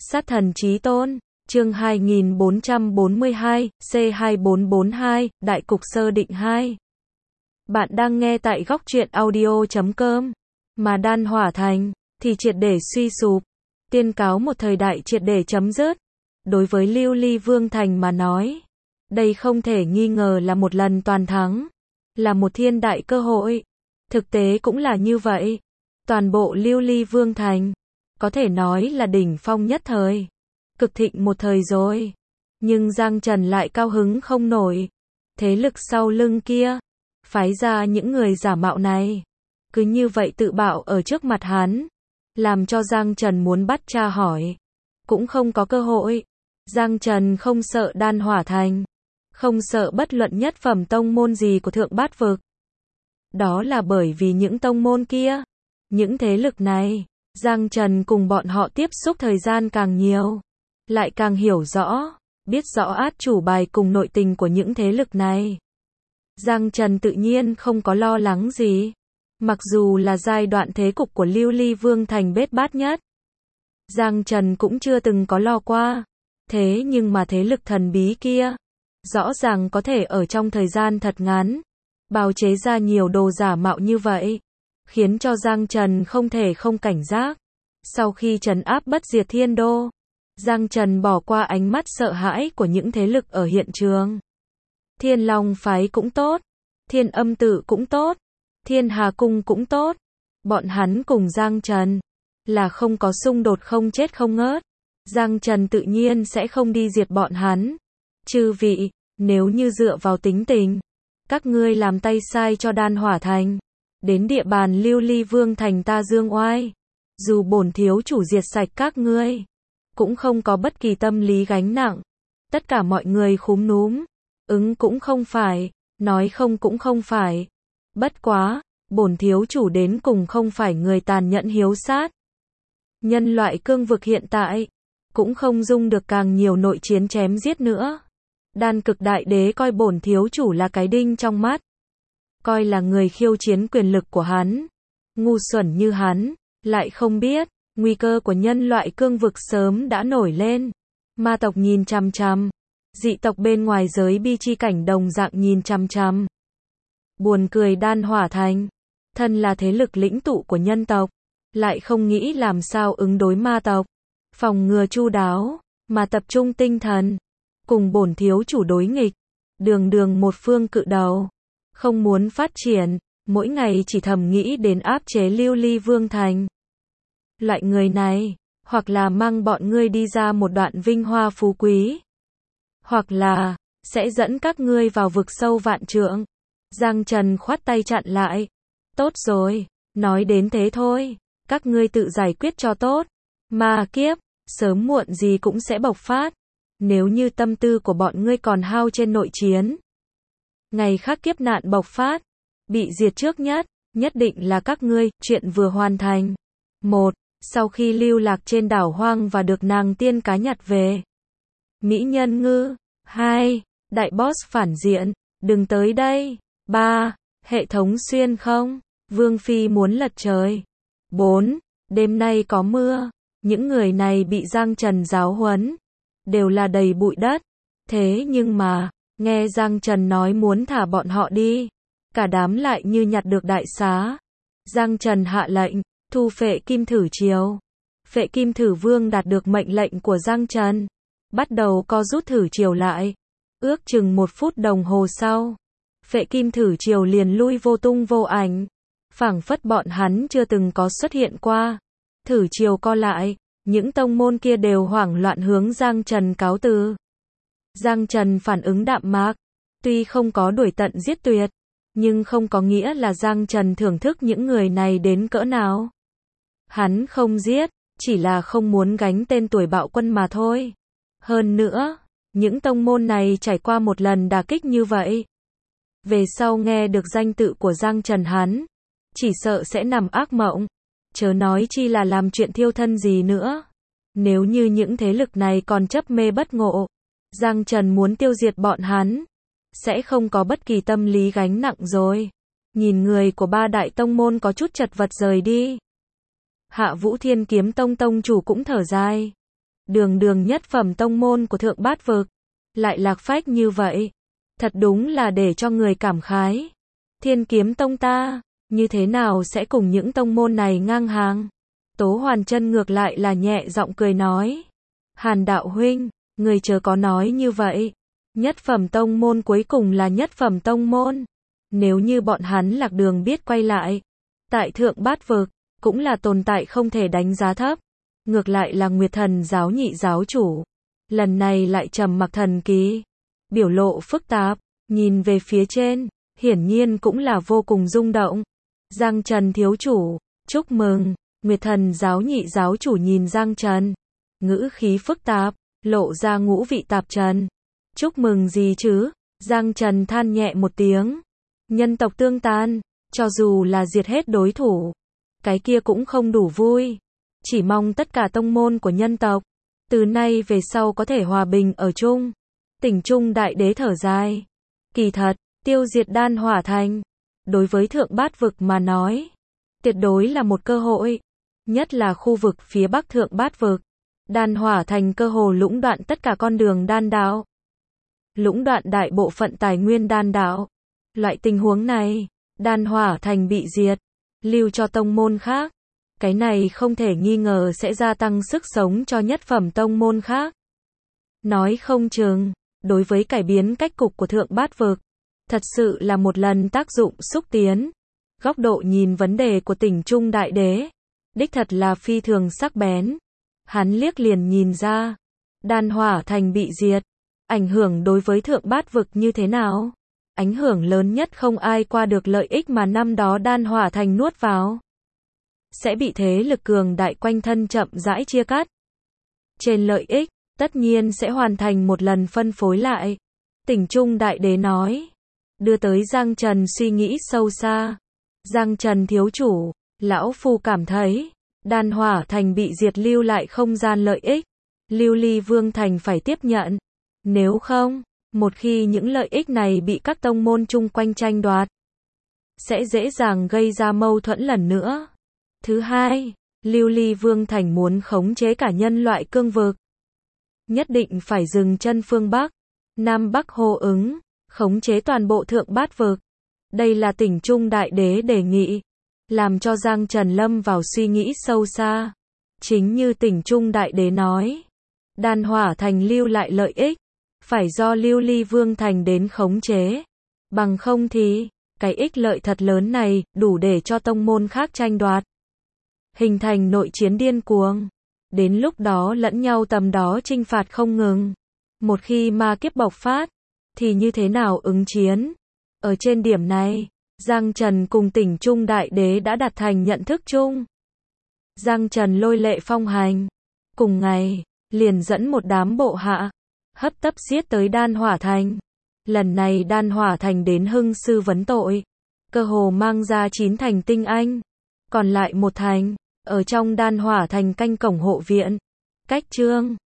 Sát thần chí tôn, chương 2442, C2442, Đại cục sơ định 2. Bạn đang nghe tại góc truyện audio.com. Mà Đan Hỏa Thành thì triệt để suy sụp, tiên cáo một thời đại triệt để chấm dứt. Đối với Lưu Ly Vương Thành mà nói, đây không thể nghi ngờ là một lần toàn thắng, là một thiên đại cơ hội. Thực tế cũng là như vậy. Toàn bộ Lưu Ly Vương Thành có thể nói là đỉnh phong nhất thời, cực thịnh một thời rồi. Nhưng Giang Trần lại cao hứng không nổi. Thế lực sau lưng kia phái ra những người giả mạo này, cứ như vậy tự bạo ở trước mặt hắn, làm cho Giang Trần muốn bắt tra hỏi cũng không có cơ hội. Giang Trần không sợ Đan Hỏa Thành, không sợ bất luận nhất phẩm tông môn gì của Thượng Bát Vực. Đó là bởi vì những tông môn kia, những thế lực này, Giang Trần cùng bọn họ tiếp xúc thời gian càng nhiều, lại càng hiểu rõ, biết rõ át chủ bài cùng nội tình của những thế lực này. Giang Trần tự nhiên không có lo lắng gì. Mặc dù là giai đoạn thế cục của Lưu Ly Vương Thành bết bát nhất, Giang Trần cũng chưa từng có lo qua. Thế nhưng mà thế lực thần bí kia, rõ ràng có thể ở trong thời gian thật ngắn, bào chế ra nhiều đồ giả mạo như vậy, khiến cho Giang Trần không thể không cảnh giác. Sau khi trấn áp bất diệt thiên đô, Giang Trần bỏ qua ánh mắt sợ hãi của những thế lực ở hiện trường. Thiên Long phái cũng tốt, Thiên Âm tự cũng tốt, Thiên Hà cung cũng tốt. Bọn hắn cùng Giang Trần là không có xung đột không chết không ngớt. Giang Trần tự nhiên sẽ không đi diệt bọn hắn. Chư vị, nếu như dựa vào tính tình, các ngươi làm tay sai cho Đan Hỏa Thành, đến địa bàn Lưu Ly Vương Thành ta dương oai, dù bổn thiếu chủ diệt sạch các ngươi, cũng không có bất kỳ tâm lý gánh nặng. Tất cả mọi người khúm núm, ứng cũng không phải, nói không cũng không phải. Bất quá, bổn thiếu chủ đến cùng không phải người tàn nhẫn hiếu sát. Nhân loại cương vực hiện tại cũng không dung được càng nhiều nội chiến chém giết nữa. Đan Cực Đại Đế coi bổn thiếu chủ là cái đinh trong mắt, coi là người khiêu chiến quyền lực của hắn. Ngu xuẩn như hắn, lại không biết, nguy cơ của nhân loại cương vực sớm đã nổi lên. Ma tộc nhìn chằm chằm, dị tộc bên ngoài giới bi chi cảnh đồng dạng nhìn chằm chằm. Buồn cười Đan Hỏa Thành, thân là thế lực lĩnh tụ của nhân tộc, lại không nghĩ làm sao ứng đối ma tộc, phòng ngừa chu đáo, mà tập trung tinh thần, cùng bổn thiếu chủ đối nghịch, đường đường một phương cự đầu, không muốn phát triển, mỗi ngày chỉ thầm nghĩ đến áp chế Lưu Ly Vương Thành. Loại người này, hoặc là mang bọn ngươi đi ra một đoạn vinh hoa phú quý, hoặc là sẽ dẫn các ngươi vào vực sâu vạn trượng. Giang Trần khoát tay chặn lại. Tốt rồi, nói đến thế thôi, các ngươi tự giải quyết cho tốt. Ma kiếp, sớm muộn gì cũng sẽ bộc phát. Nếu như tâm tư của bọn ngươi còn hao trên nội chiến, ngày khác kiếp nạn bộc phát, bị diệt trước nhất định là các ngươi. Chuyện vừa hoàn thành. 1. Sau khi lưu lạc trên đảo hoang và được nàng tiên cá nhặt về, mỹ nhân ngư. 2. Đại boss phản diện, đừng tới đây. 3. Hệ thống xuyên không, Vương Phi muốn lật trời. 4. Đêm nay có mưa. Những người này bị Giang Trần giáo huấn, đều là đầy bụi đất. Thế nhưng mà, nghe Giang Trần nói muốn thả bọn họ đi, cả đám lại như nhặt được đại xá. Giang Trần hạ lệnh, thu Phệ Kim Thử Triều. Phệ Kim Thử Vương đạt được mệnh lệnh của Giang Trần, bắt đầu co rút thử triều lại. Ước chừng 1 phút đồng hồ sau, Phệ Kim Thử Triều liền lui vô tung vô ảnh, phảng phất bọn hắn chưa từng có xuất hiện qua. Thử triều co lại, những tông môn kia đều hoảng loạn hướng Giang Trần cáo từ. Giang Trần phản ứng đạm mạc, tuy không có đuổi tận giết tuyệt, nhưng không có nghĩa là Giang Trần thưởng thức những người này đến cỡ nào. Hắn không giết, chỉ là không muốn gánh tên tuổi bạo quân mà thôi. Hơn nữa, những tông môn này trải qua một lần đả kích như vậy, về sau nghe được danh tự của Giang Trần hắn, chỉ sợ sẽ nằm ác mộng, chớ nói chi là làm chuyện thiêu thân gì nữa. Nếu như những thế lực này còn chấp mê bất ngộ, Giang Trần muốn tiêu diệt bọn hắn, sẽ không có bất kỳ tâm lý gánh nặng rồi. Nhìn người của 3 đại tông môn có chút chật vật rời đi, Hạ Vũ Thiên Kiếm Tông tông chủ cũng thở dài. đường đường nhất phẩm tông môn của Thượng Bát Vực, lại lạc phách như vậy. Thật đúng là để cho người cảm khái. Thiên Kiếm Tông ta, như thế nào sẽ cùng những tông môn này ngang hàng? Tố Hoàn Chân ngược lại là nhẹ giọng cười nói. Hàn đạo huynh, người chớ có nói như vậy. Nhất phẩm tông môn cuối cùng là nhất phẩm tông môn. Nếu như bọn hắn lạc đường biết quay lại, tại Thượng Bát Vực, cũng là tồn tại không thể đánh giá thấp. Ngược lại là Nguyệt Thần giáo nhị giáo chủ. Lần này lại trầm mặc thần kỳ. Biểu lộ phức tạp, nhìn về phía trên, hiển nhiên cũng là vô cùng rung động. Giang Trần thiếu chủ, chúc mừng. Nguyệt Thần giáo nhị giáo chủ nhìn Giang Trần, ngữ khí phức tạp, lộ ra ngũ vị tạp trần. Chúc mừng gì chứ? Giang Trần than nhẹ một tiếng. Nhân tộc tương tan, cho dù là diệt hết đối thủ, cái kia cũng không đủ vui. Chỉ mong tất cả tông môn của nhân tộc, từ nay về sau có thể hòa bình ở chung. Tỉnh Trung Đại Đế thở dài. Kỳ thật, tiêu diệt Đan Hỏa Thành, đối với Thượng Bát Vực mà nói, tuyệt đối là một cơ hội. Nhất là khu vực phía bắc Thượng Bát Vực. Đan Hỏa Thành cơ hồ lũng đoạn tất cả con đường đan đạo. Lũng đoạn đại bộ phận tài nguyên đan đạo. Loại tình huống này, Đan Hỏa Thành bị diệt, lưu cho tông môn khác. Cái này không thể nghi ngờ sẽ gia tăng sức sống cho nhất phẩm tông môn khác. Nói không chừng, đối với cải biến cách cục của Thượng Bát Vực, thật sự là một lần tác dụng xúc tiến. Góc độ nhìn vấn đề của Tỉnh Trung Đại Đế, đích thật là phi thường sắc bén. Hắn liếc liền nhìn ra, Đan Hỏa Thành bị diệt, ảnh hưởng đối với Thượng Bát Vực như thế nào? Ảnh hưởng lớn nhất không ai qua được lợi ích mà năm đó Đan Hỏa Thành nuốt vào. Sẽ bị thế lực cường đại quanh thân chậm rãi chia cắt. Trên lợi ích, tất nhiên sẽ hoàn thành một lần phân phối lại. Tỉnh Trung Đại Đế nói, đưa tới Giang Trần suy nghĩ sâu xa. Giang Trần thiếu chủ, lão phu cảm thấy, Đan Hỏa Thành bị diệt lưu lại không gian lợi ích. Lưu Ly Vương Thành phải tiếp nhận. Nếu không, một khi những lợi ích này bị các tông môn chung quanh tranh đoạt, sẽ dễ dàng gây ra mâu thuẫn lần nữa. Thứ hai, Lưu Ly Vương Thành muốn khống chế cả nhân loại cương vực. Nhất định phải dừng chân phương Bắc, Nam Bắc hô ứng, khống chế toàn bộ Thượng Bát Vực. Đây là Tỉnh Trung Đại Đế đề nghị, làm cho Giang Trần lâm vào suy nghĩ sâu xa. Chính như Tỉnh Trung Đại Đế nói, Đan Hỏa Thành lưu lại lợi ích, phải do Lưu Ly Vương Thành đến khống chế. Bằng không thì, cái ích lợi thật lớn này, đủ để cho tông môn khác tranh đoạt. Hình thành nội chiến điên cuồng. Đến lúc đó lẫn nhau tầm đó chinh phạt không ngừng. Một khi ma kiếp bộc phát, thì như thế nào ứng chiến? Ở trên điểm này, Giang Trần cùng Tỉnh Trung Đại Đế đã đạt thành nhận thức chung. Giang Trần lôi lệ phong hành. Cùng ngày, liền dẫn một đám bộ hạ, hấp tấp giết tới Đan Hỏa Thành. Lần này Đan Hỏa Thành đến hưng sư vấn tội, cơ hồ mang ra 9 thành tinh anh, còn lại một thành, ở trong Đan Hỏa Thành canh cổng hộ viện. Cách Trương